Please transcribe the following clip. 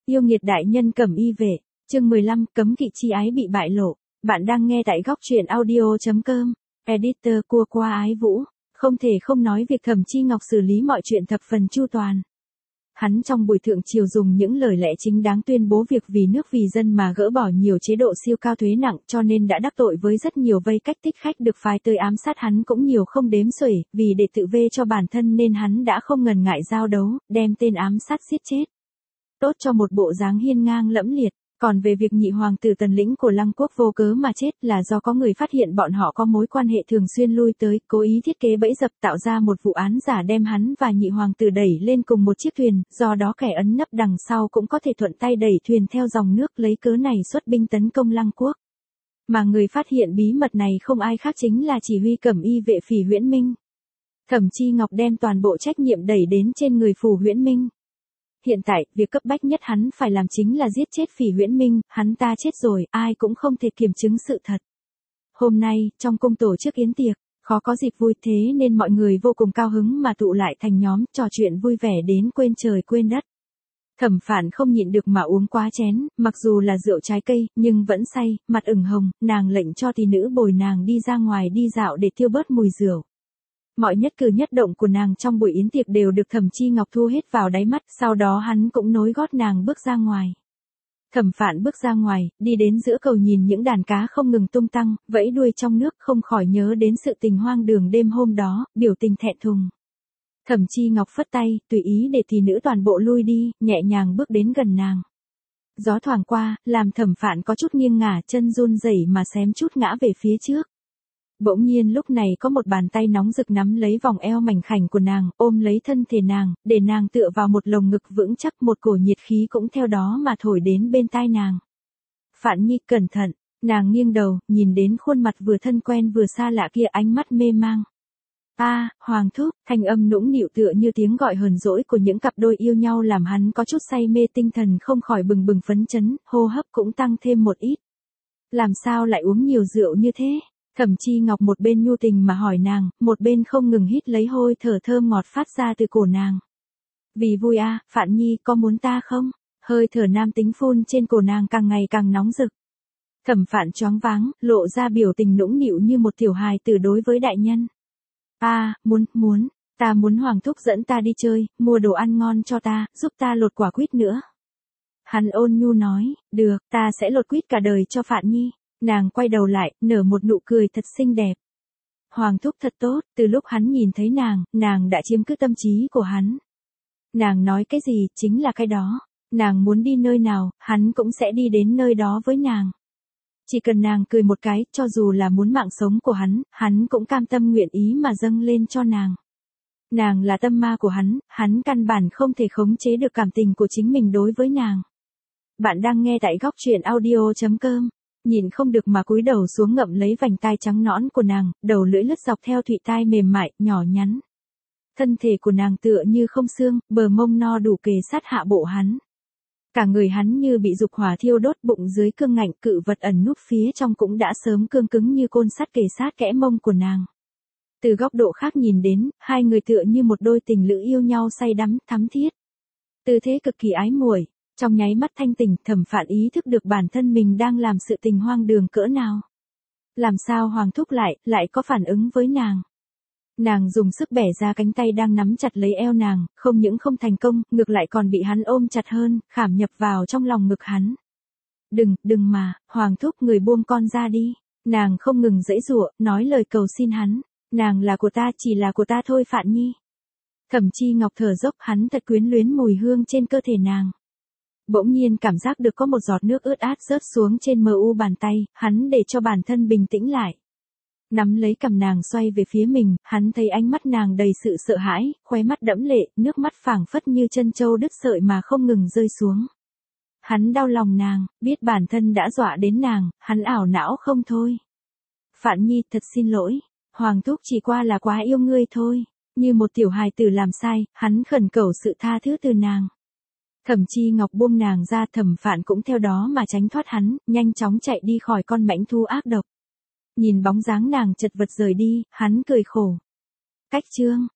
Yêu nghiệt đại nhân Cẩm Y Vệ, chương 15, cấm kỵ chi ái bị bại lộ. Bạn đang nghe tại góc truyện audio.com. Editor Cua Qua Ái Vũ. Không thể không nói việc Thẩm Chi Ngọc xử lý mọi chuyện thập phần chu toàn. Hắn trong buổi thượng triều dùng những lời lẽ chính đáng tuyên bố việc vì nước vì dân mà gỡ bỏ nhiều chế độ siêu cao thuế nặng, cho nên đã đắc tội với rất nhiều vây cách thích khách được phái tới ám sát hắn cũng nhiều không đếm xuể, vì để tự vê cho bản thân nên hắn đã không ngần ngại giao đấu, đem tên ám sát giết chết. Tốt cho một bộ dáng hiên ngang lẫm liệt. Còn về việc nhị hoàng tử Tần Lĩnh của Lăng Quốc vô cớ mà chết là do có người phát hiện bọn họ có mối quan hệ thường xuyên lui tới, cố ý thiết kế bẫy dập tạo ra một vụ án giả đem hắn và nhị hoàng tử đẩy lên cùng một chiếc thuyền, do đó kẻ ấn nấp đằng sau cũng có thể thuận tay đẩy thuyền theo dòng nước lấy cớ này xuất binh tấn công Lăng Quốc. Mà người phát hiện bí mật này không ai khác chính là chỉ huy Cẩm Y Vệ Phỉ Huyễn Minh. Thẩm Chi Ngọc đem toàn bộ trách nhiệm đẩy đến trên người Phù Huyễn Minh. Hiện tại, việc cấp bách nhất hắn phải làm chính là giết chết Phỉ Huyễn Minh, hắn ta chết rồi, ai cũng không thể kiểm chứng sự thật. Hôm nay, trong cung tổ chức yến tiệc, khó có dịp vui thế nên mọi người vô cùng cao hứng mà tụ lại thành nhóm, trò chuyện vui vẻ đến quên trời quên đất. Thẩm Phạn không nhịn được mà uống quá chén, mặc dù là rượu trái cây, nhưng vẫn say, mặt ửng hồng, nàng lệnh cho tỷ nữ bồi nàng đi ra ngoài đi dạo để tiêu bớt mùi rượu. Mọi nhất cử nhất động của nàng trong buổi yến tiệc đều được Thẩm Chi Ngọc thu hết vào đáy mắt, sau đó hắn cũng nối gót nàng bước ra ngoài. Thẩm Phạn bước ra ngoài, đi đến giữa cầu nhìn những đàn cá không ngừng tung tăng, vẫy đuôi trong nước, không khỏi nhớ đến sự tình hoang đường đêm hôm đó, biểu tình thẹn thùng. Thẩm Chi Ngọc phất tay, tùy ý để tỷ nữ toàn bộ lui đi, nhẹ nhàng bước đến gần nàng. Gió thoảng qua, làm Thẩm Phạn có chút nghiêng ngả, chân run rẩy mà xém chút ngã về phía trước. Bỗng nhiên lúc này có một bàn tay nóng rực nắm lấy vòng eo mảnh khảnh của nàng, ôm lấy thân thể nàng, để nàng tựa vào một lồng ngực vững chắc, một cổ nhiệt khí cũng theo đó mà thổi đến bên tai nàng. Phạn Nhi cẩn thận, nàng nghiêng đầu, nhìn đến khuôn mặt vừa thân quen vừa xa lạ kia, ánh mắt mê mang. Hoàng thúc, thanh âm nũng nịu tựa như tiếng gọi hờn dỗi của những cặp đôi yêu nhau làm hắn có chút say mê, tinh thần không khỏi bừng bừng phấn chấn, hô hấp cũng tăng thêm một ít. Làm sao lại uống nhiều rượu như thế? Thẩm Chi Ngọc một bên nhu tình mà hỏi nàng, một bên không ngừng hít lấy hôi thở thơm ngọt phát ra từ cổ nàng. Vì vui Phạn Nhi có muốn ta không? Hơi thở nam tính phun trên cổ nàng càng ngày càng nóng rực. Thẩm Phạn choáng váng, lộ ra biểu tình nũng nịu như một tiểu hài tử đối với đại nhân. Muốn, ta muốn Hoàng thúc dẫn ta đi chơi, mua đồ ăn ngon cho ta, giúp ta lột quả quýt nữa. Hắn ôn nhu nói, được, ta sẽ lột quýt cả đời cho Phạn Nhi. Nàng quay đầu lại, nở một nụ cười thật xinh đẹp. Hoàng thúc thật tốt, từ lúc hắn nhìn thấy nàng đã chiếm cứ tâm trí của hắn. Nàng nói cái gì, chính là cái đó. Nàng muốn đi nơi nào, hắn cũng sẽ đi đến nơi đó với nàng. Chỉ cần nàng cười một cái, cho dù là muốn mạng sống của hắn cũng cam tâm nguyện ý mà dâng lên cho nàng. Nàng là tâm ma của hắn căn bản không thể khống chế được cảm tình của chính mình đối với nàng. Bạn đang nghe tại góc truyện audio.com. Nhìn không được mà cúi đầu xuống ngậm lấy vành tai trắng nõn của nàng, đầu lưỡi lướt dọc theo thụy tai mềm mại, nhỏ nhắn. Thân thể của nàng tựa như không xương, bờ mông no đủ kề sát hạ bộ hắn. Cả người hắn như bị dục hỏa thiêu đốt, bụng dưới cương ngạnh, cự vật ẩn núp phía trong cũng đã sớm cương cứng như côn sắt kề sát kẽ mông của nàng. Từ góc độ khác nhìn đến, hai người tựa như một đôi tình lữ yêu nhau say đắm, thắm thiết. Tư thế cực kỳ ái muội. Trong nháy mắt thanh tỉnh, Thẩm Phạn ý thức được bản thân mình đang làm sự tình hoang đường cỡ nào. Làm sao Hoàng thúc lại có phản ứng với nàng. Nàng dùng sức bẻ ra cánh tay đang nắm chặt lấy eo nàng, không những không thành công, ngược lại còn bị hắn ôm chặt hơn, khảm nhập vào trong lòng ngực hắn. Đừng mà, Hoàng thúc, người buông con ra đi. Nàng không ngừng giãy giụa, nói lời cầu xin hắn. Nàng là của ta, chỉ là của ta thôi Phạn Nhi. Thẩm Chi Ngọc thở dốc, hắn thật quyến luyến mùi hương trên cơ thể nàng. Bỗng nhiên cảm giác được có một giọt nước ướt át rớt xuống trên mu bàn tay, hắn để cho bản thân bình tĩnh lại. Nắm lấy cằm nàng xoay về phía mình, hắn thấy ánh mắt nàng đầy sự sợ hãi, khóe mắt đẫm lệ, nước mắt phảng phất như chân trâu đứt sợi mà không ngừng rơi xuống. Hắn đau lòng nàng, biết bản thân đã dọa đến nàng, hắn ảo não không thôi. Phạn Nhi thật xin lỗi, Hoàng thúc chỉ qua là quá yêu ngươi thôi. Như một tiểu hài tử làm sai, hắn khẩn cầu sự tha thứ từ nàng. Thẩm Chi Ngọc buông nàng ra, Thẩm Phạn cũng theo đó mà tránh thoát hắn, nhanh chóng chạy đi khỏi con mãnh thú ác độc. Nhìn bóng dáng nàng chật vật rời đi, hắn cười khổ. Cách chương